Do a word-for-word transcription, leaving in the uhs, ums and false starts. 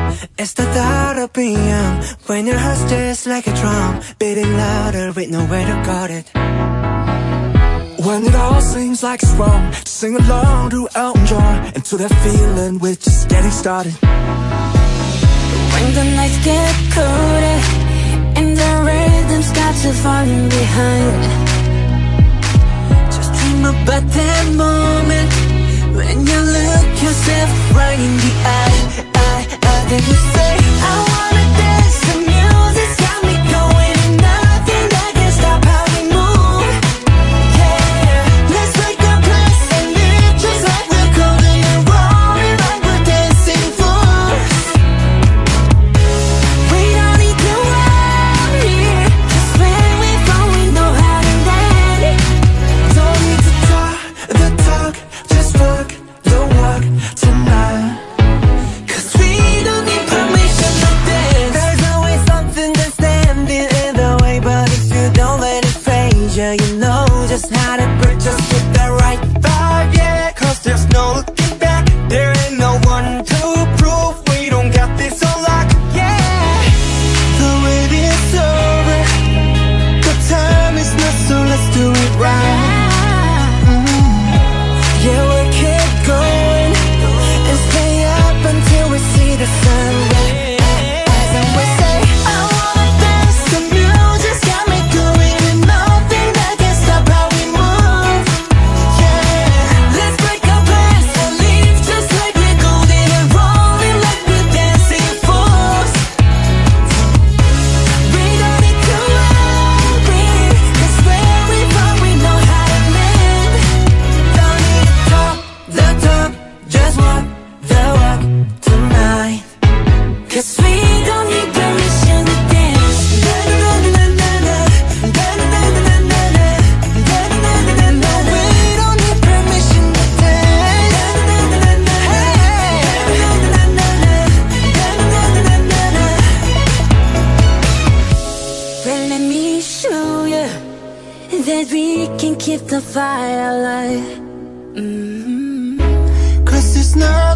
It's the thought of being young, when your heart's just like a drum, beating louder with nowhere to guard it. When it all seems like it's wrong, sing along to Elton John, and to that feeling we're just getting started. When the nights get colder and the rhythm's got you falling behind, just dream about that moment when you look yourself right in the eye, eye, eye. Then you say, I wanna dance, the music's got me going, and nothing that can stop how we move. Yeah, let's make a place and live just like we're golden and rolling like we're dancing fools. We don't need to worry, 'cause when we fall we know how to land it. Don't need to talk the talk, just walk the walk tonight. 'Cause we don't need permission to dance. There's always something that's standing in the way, but if you don't let it phase you, you know just how to break, just with the right vibe, yeah. 'Cause there's no looking back, there ain't no one to prove we don't got this on lock, yeah. The wait is over, the time is not, so let's do it right. Yeah, we'll keep going and stay up until we see the sunrise. And we say, I wanna dance, the music's got me going, and nothing that can stop how we move. Yeah, Let's break our plans and leave just like we're golden and rolling like we're dancing fools. We don't need to worry, 'cause where we fall we know how to land. don't need to talk the talk, just walk the walk tonight. 'Cause we don't need permission to dance. No, we don't need permission to dance. Well, let me show you that we can keep the fire alive. Mm-hmm. 'Cause there's no